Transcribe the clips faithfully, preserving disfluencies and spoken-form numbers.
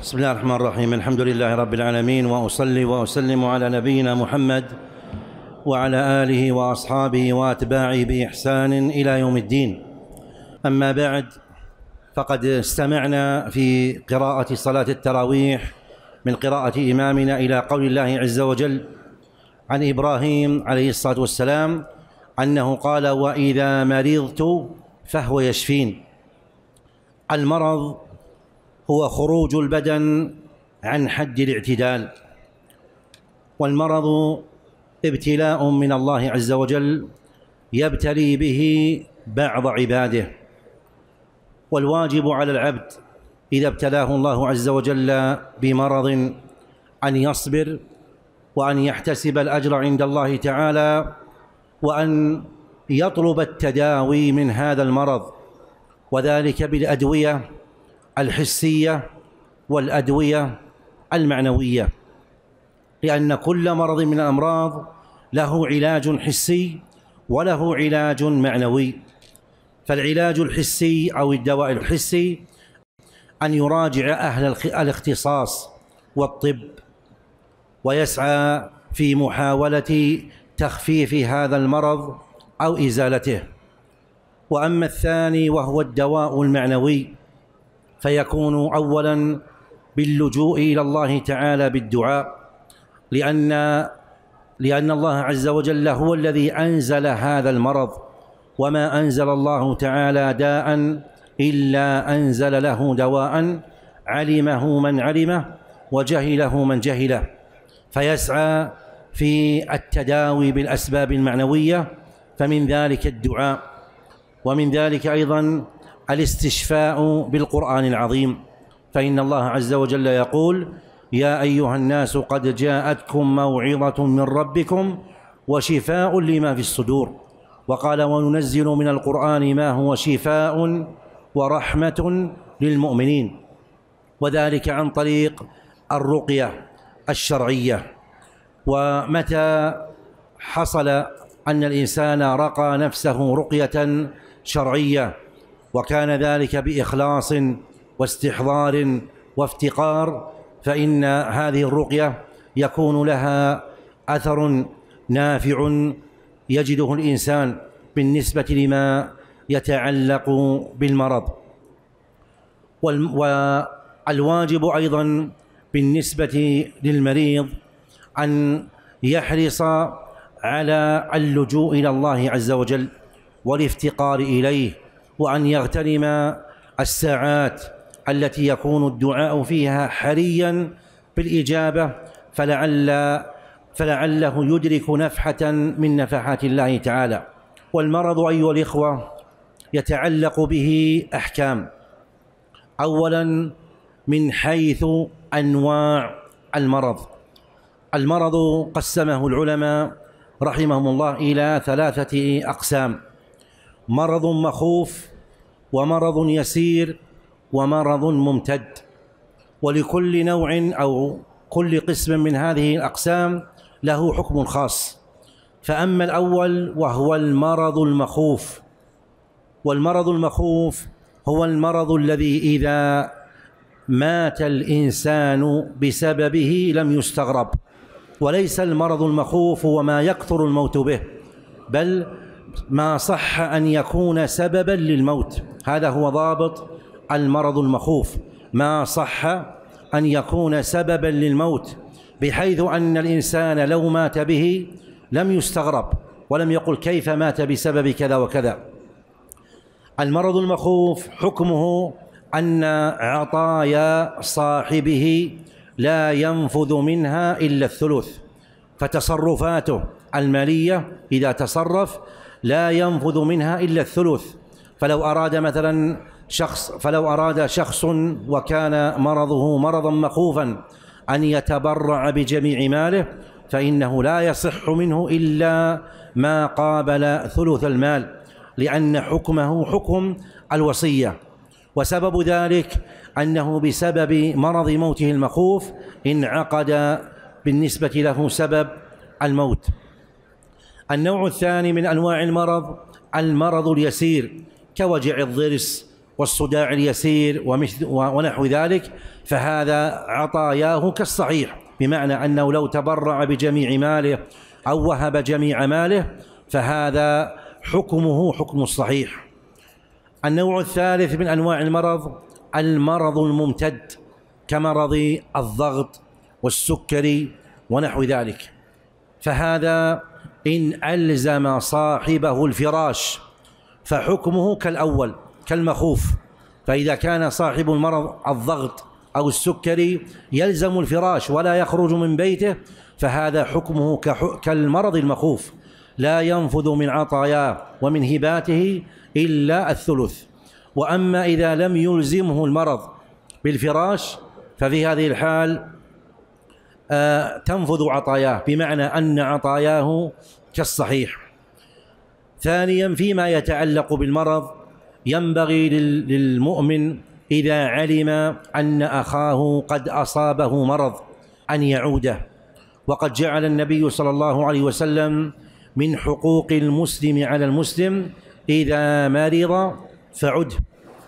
بسم الله الرحمن الرحيم. الحمد لله رب العالمين، وأصلي وأسلم على نبينا محمد وعلى آله وأصحابه وأتباعه بإحسان إلى يوم الدين. أما بعد، فقد استمعنا في قراءة صلاة التراويح من قراءة إمامنا إلى قول الله عز وجل عن إبراهيم عليه الصلاة والسلام أنه قال: وإذا مرضت فهو يشفين. المرض هو خروج البدن عن حد الاعتدال، والمرض ابتلاء من الله عز وجل يبتلي به بعض عباده، والواجب على العبد إذا ابتلاه الله عز وجل بمرض أن يصبر وأن يحتسب الأجر عند الله تعالى، وأن يطلب التداوي من هذا المرض، وذلك بالأدوية الحسية والأدوية المعنوية، لأن كل مرض من الأمراض له علاج حسي وله علاج معنوي. فالعلاج الحسي أو الدواء الحسي أن يراجع أهل الاختصاص والطب ويسعى في محاولة تخفيف هذا المرض أو إزالته. وأما الثاني وهو الدواء المعنوي فيكون أولاً باللجوء إلى الله تعالى بالدعاء، لأن لأن الله عز وجل هو الذي أنزل هذا المرض، وما أنزل الله تعالى داء إلا أنزل له دواء علمه من علمه وجهله من جهله، فيسعى في التداوي بالأسباب المعنوية، فمن ذلك الدعاء، ومن ذلك أيضاً الاستشفاء بالقرآن العظيم، فإن الله عز وجل يقول: يا أيها الناس قد جاءتكم موعظة من ربكم وشفاء لما في الصدور. وقال: وننزل من القرآن ما هو شفاء ورحمة للمؤمنين، وذلك عن طريق الرقية الشرعية. ومتى حصل أن الإنسان رقى نفسه رقية شرعية وكان ذلك بإخلاص واستحضار وافتقار، فإن هذه الرقية يكون لها أثر نافع يجده الإنسان بالنسبة لما يتعلق بالمرض. والواجب أيضا بالنسبة للمريض أن يحرص على اللجوء إلى الله عز وجل والافتقار إليه، وأن يغتنم الساعات التي يكون الدعاء فيها حريا بالإجابة، فلعل فلعله يدرك نفحة من نفحات الله تعالى. والمرض أيها الإخوة يتعلق به أحكام. أولا من حيث أنواع المرض. المرض قسمه العلماء رحمهم الله إلى ثلاثة أقسام: مرض مخوف، ومرض يسير، ومرض ممتد. ولكل نوع أو كل قسم من هذه الأقسام له حكم خاص. فأما الأول وهو المرض المخوف، والمرض المخوف هو المرض الذي إذا مات الإنسان بسببه لم يستغرب، وليس المرض المخوف هو ما يكثر الموت به، بل ما صح أن يكون سببا للموت. هذا هو ضابط المرض المخوف، ما صح أن يكون سببا للموت، بحيث أن الإنسان لو مات به لم يستغرب ولم يقل كيف مات بسبب كذا وكذا. المرض المخوف حكمه أن عطايا صاحبه لا ينفذ منها إلا الثلث، فتصرفاته المالية إذا تصرف لا ينفذ منها إلا الثلث. فلو أراد مثلا شخص فلو أراد شخص وكان مرضه مرضا مخوفا أن يتبرع بجميع ماله، فإنه لا يصح منه إلا ما قابل ثلث المال، لأن حكمه حكم الوصية. وسبب ذلك أنه بسبب مرض موته المخوف انعقد بالنسبة له سبب الموت. النوع الثاني من أنواع المرض المرض اليسير، كوجع الضرس والصداع اليسير ومثل ونحو ذلك، فهذا عطاياه كالصحيح، بمعنى أنه لو تبرع بجميع ماله أو وهب جميع ماله فهذا حكمه حكم الصحيح. النوع الثالث من أنواع المرض المرض الممتد كمرض الضغط والسكري ونحو ذلك، فهذا إن ألزم صاحبه الفراش فحكمه كالأول كالمخوف. فإذا كان صاحب المرض الضغط أو السكري يلزم الفراش ولا يخرج من بيته فهذا حكمه كالمرض المخوف، لا ينفذ من عطاياه ومن هباته إلا الثلث. وأما إذا لم يلزمه المرض بالفراش ففي هذه الحال آه تنفذ عطاياه، بمعنى أن عطاياه كالصحيح. ثانيا فيما يتعلق بالمرض ينبغي للمؤمن إذا علم أن أخاه قد أصابه مرض أن يعوده، وقد جعل النبي صلى الله عليه وسلم من حقوق المسلم على المسلم إذا مرض فعده.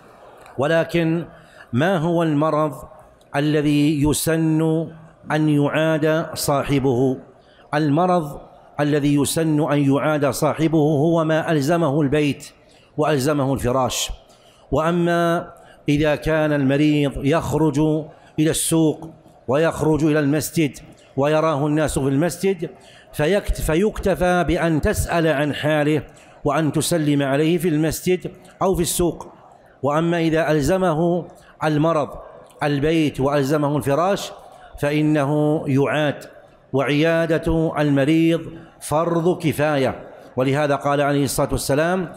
ولكن ما هو المرض الذي يسن أن يعاد صاحبه؟ المرض الذي يسن أن يعاد صاحبه هو ما ألزمه البيت وألزمه الفراش. وأما إذا كان المريض يخرج إلى السوق ويخرج إلى المسجد ويراه الناس في المسجد فيكتفى بأن تسأل عن حاله وأن تسلم عليه في المسجد أو في السوق. وأما إذا ألزمه المرض البيت وألزمه الفراش فإنه يعاد، وعيادة المريض فرض كفاية. ولهذا قال عليه الصلاة والسلام: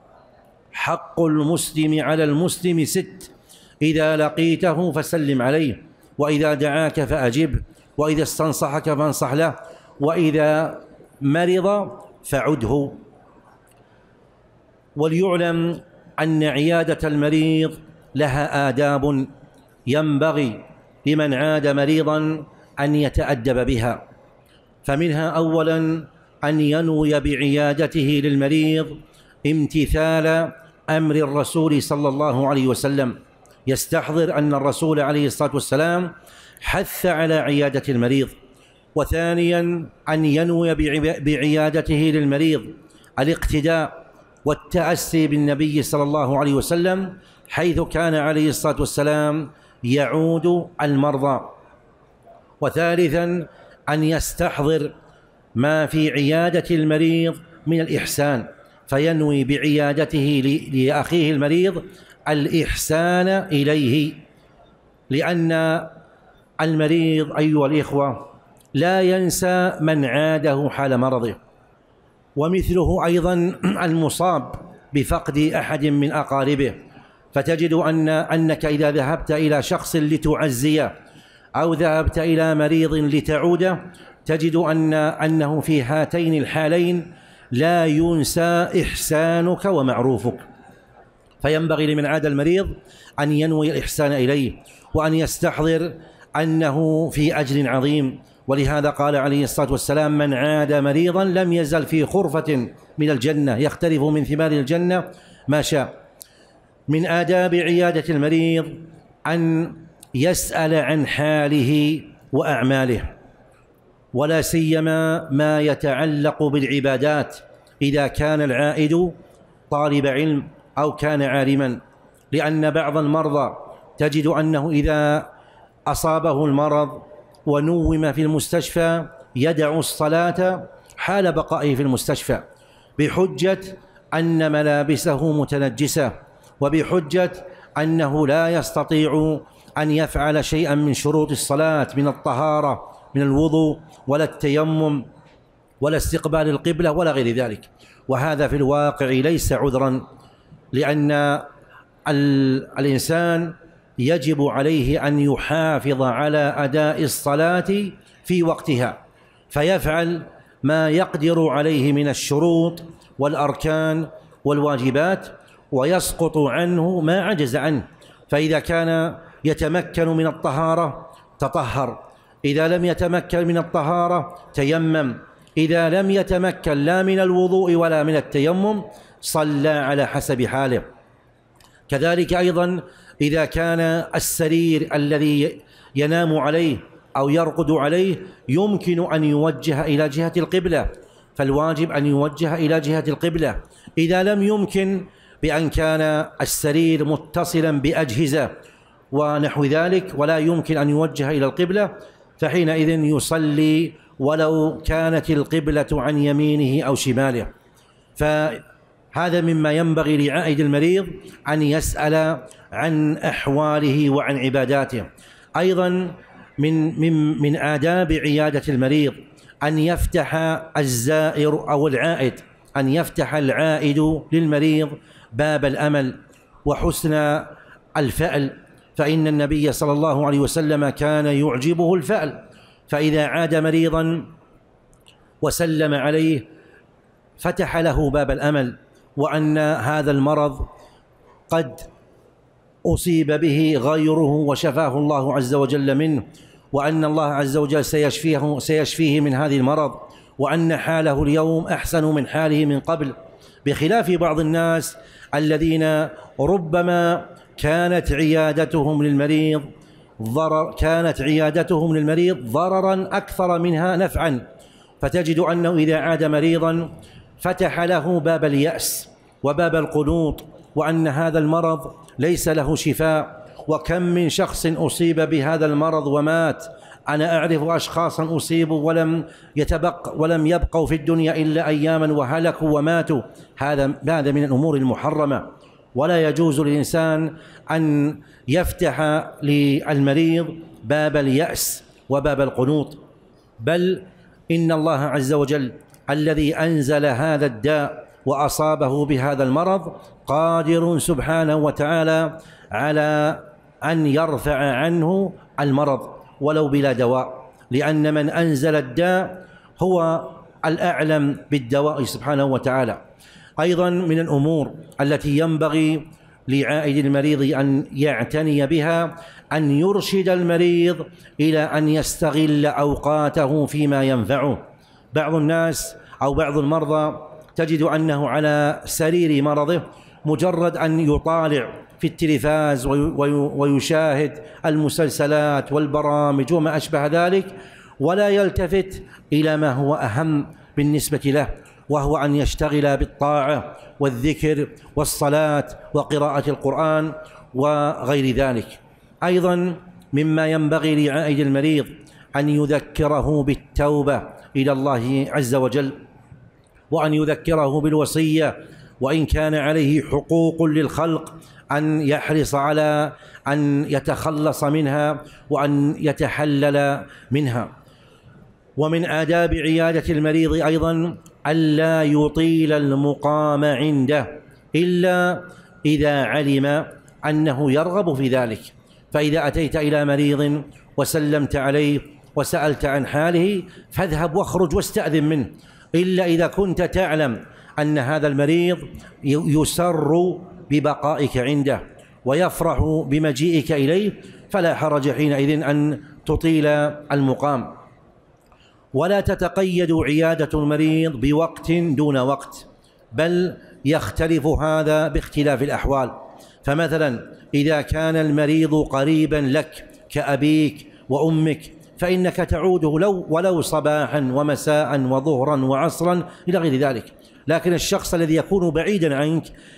حق المسلم على المسلم ست، إذا لقيته فسلم عليه، وإذا دعاك فأجبه، وإذا استنصحك فانصح له، وإذا مرض فعده. وليعلم أن عيادة المريض لها آداب ينبغي لمن عاد مريضا أن يتأدب بها، فمنها أولا أن ينوي بعيادته للمريض امتثال أمر الرسول صلى الله عليه وسلم، يستحضر أن الرسول عليه الصلاة والسلام حث على عيادة المريض. وثانيا أن ينوي بعيادته للمريض الاقتداء والتأسي بالنبي صلى الله عليه وسلم، حيث كان عليه الصلاة والسلام يعود المرضى. وثالثا أن يستحضر ما في عيادة المريض من الإحسان، فينوي بعيادته لأخيه المريض الإحسان إليه، لأن المريض أيها الإخوة لا ينسى من عاده حال مرضه، ومثله أيضا المصاب بفقد أحد من أقاربه، فتجد أن أنك إذا ذهبت إلى شخص لتعزيه أو ذهبت إلى مريض لتعوده تجد أن أنه في هاتين الحالين لا ينسى إحسانك ومعروفك. فينبغي لمن عاد المريض أن ينوي الإحسان إليه، وأن يستحضر أنه في أجر عظيم. ولهذا قال عليه الصلاة والسلام: من عاد مريضا لم يزل في خرفة من الجنة يختلف من ثمار الجنة ما شاء. من آداب عيادة المريض أن يسأل عن حاله وأعماله، ولا سيما ما يتعلق بالعبادات إذا كان العائد طالب علم أو كان عالما، لأن بعض المرضى تجد أنه إذا أصابه المرض ونوم في المستشفى يدع الصلاة حال بقائه في المستشفى بحجة أن ملابسه متنجسة، وبحجة أنه لا يستطيع أن يفعل شيئا من شروط الصلاة من الطهارة من الوضوء ولا التيمم ولا استقبال القبلة ولا غير ذلك. وهذا في الواقع ليس عذرا، لأن الإنسان يجب عليه أن يحافظ على أداء الصلاة في وقتها، فيفعل ما يقدر عليه من الشروط والأركان والواجبات، ويسقط عنه ما عجز عنه. فإذا كان يتمكن من الطهارة تطهر، إذا لم يتمكن من الطهارة تيمم، إذا لم يتمكن لا من الوضوء ولا من التيمم صلى على حسب حاله. كذلك أيضا إذا كان السرير الذي ينام عليه أو يرقد عليه يمكن أن يوجه إلى جهة القبلة، فالواجب أن يوجه إلى جهة القبلة. إذا لم يمكن بأن كان السرير متصلا بأجهزة ونحو ذلك ولا يمكن أن يوجه إلى القبلة، فحينئذ يصلي ولو كانت القبلة عن يمينه أو شماله. فهذا مما ينبغي لعائد المريض أن يسأل عن أحواله وعن عباداته. أيضا من من من آداب عيادة المريض أن يفتح الزائر أو العائد أن يفتح العائد للمريض باب الأمل وحسن الفأل، فإن النبي صلى الله عليه وسلم كان يعجبه الفأل، فإذا عاد مريضا وسلم عليه فتح له باب الأمل، وأن هذا المرض قد أصيب به غيره وشفاه الله عز وجل منه، وأن الله عز وجل سيشفيه, سيشفيه من هذه المرض، وأن حاله اليوم أحسن من حاله من قبل، بخلاف بعض الناس الذين ربما كانت عيادتهم للمريض ضرر كانت عيادتهم للمريض ضررا أكثر منها نفعا، فتجد أنه إذا عاد مريضا فتح له باب اليأس وباب القنوط، وأن هذا المرض ليس له شفاء. وكم من شخص أصيب بهذا المرض ومات، أنا أعرف أشخاصا أصيبوا ولم يتبق ولم يبقوا في الدنيا إلا أياما وهلكوا وماتوا. هذا هذا من الأمور المحرمة، ولا يجوز للإنسان أن يفتح للمريض باب اليأس وباب القنوط، بل إن الله عز وجل الذي أنزل هذا الداء وأصابه بهذا المرض قادر سبحانه وتعالى على أن يرفع عنه المرض ولو بلا دواء، لأن من أنزل الداء هو الأعلم بالدواء سبحانه وتعالى. أيضا من الأمور التي ينبغي لعائد المريض أن يعتني بها أن يرشد المريض إلى أن يستغل أوقاته فيما ينفعه. بعض الناس أو بعض المرضى تجد أنه على سرير مرضه مجرد أن يطالع في التلفاز ويشاهد المسلسلات والبرامج وما أشبه ذلك، ولا يلتفت إلى ما هو أهم بالنسبة له، وهو أن يشتغل بالطاعة والذكر والصلاة وقراءة القرآن وغير ذلك. أيضا مما ينبغي لعائد المريض أن يذكره بالتوبة إلى الله عز وجل، وأن يذكره بالوصية، وإن كان عليه حقوق للخلق أن يحرص على أن يتخلص منها وأن يتحلل منها. ومن آداب عيادة المريض أيضا ألا يطيل المقام عنده إلا إذا علم أنه يرغب في ذلك. فإذا أتيت إلى مريض وسلمت عليه وسألت عن حاله فاذهب واخرج واستأذن منه، إلا إذا كنت تعلم أن هذا المريض يسر ببقائك عنده ويفرح بمجيئك إليه، فلا حرج حينئذ أن تطيل المقام. ولا تتقيد عيادة المريض بوقت دون وقت، بل يختلف هذا باختلاف الأحوال. فمثلا إذا كان المريض قريبا لك كأبيك وأمك فإنك تعوده لو ولو صباحا ومساء وظهرا وعصرا إلى غير ذلك. لكن الشخص الذي يكون بعيدا عنك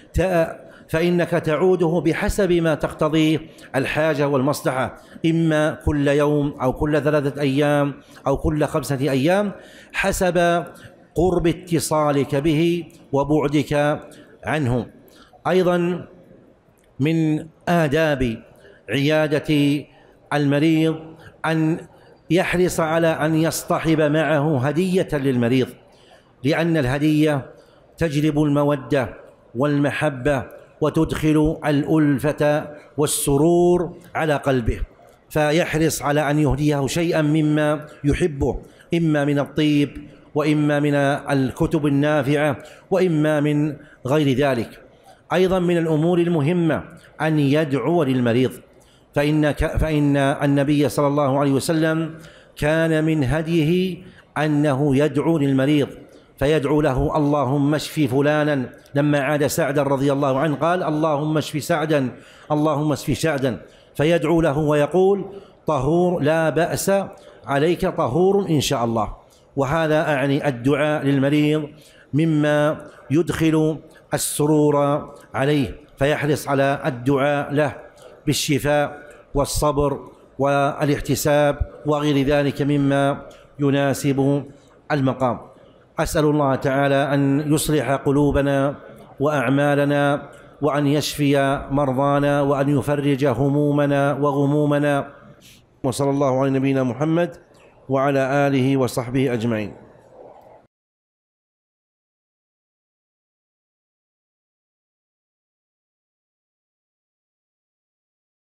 فإنك تعوده بحسب ما تقتضيه الحاجة والمصلحة، إما كل يوم أو كل ثلاثة أيام أو كل خمسة أيام، حسب قرب اتصالك به وبعدك عنه. أيضا من آداب عيادة المريض أن يحرص على أن يصطحب معه هدية للمريض، لأن الهدية تجلب المودة والمحبة وتدخل الألفة والسرور على قلبه، فيحرص على أن يهديه شيئا مما يحبه، إما من الطيب وإما من الكتب النافعة وإما من غير ذلك. أيضا من الأمور المهمة أن يدعو للمريض، فإن, فإن النبي صلى الله عليه وسلم كان من هديه أنه يدعو للمريض، فيدعو له اللهم اشف فلانا. لما عاد سعدا رضي الله عنه قال اللهم اشف سعدا، اللهم اشف سعدا، فيدعو له ويقول طهور لا بأس، عليك طهور إن شاء الله. وهذا أعني الدعاء للمريض مما يدخل السرور عليه، فيحرص على الدعاء له بالشفاء والصبر والاحتساب وغير ذلك مما يناسب المقام. أسأل الله تعالى أن يصلح قلوبنا وأعمالنا، وأن يشفي مرضانا، وأن يفرج همومنا وغمومنا. وصلى الله على نبينا محمد وعلى آله وصحبه أجمعين.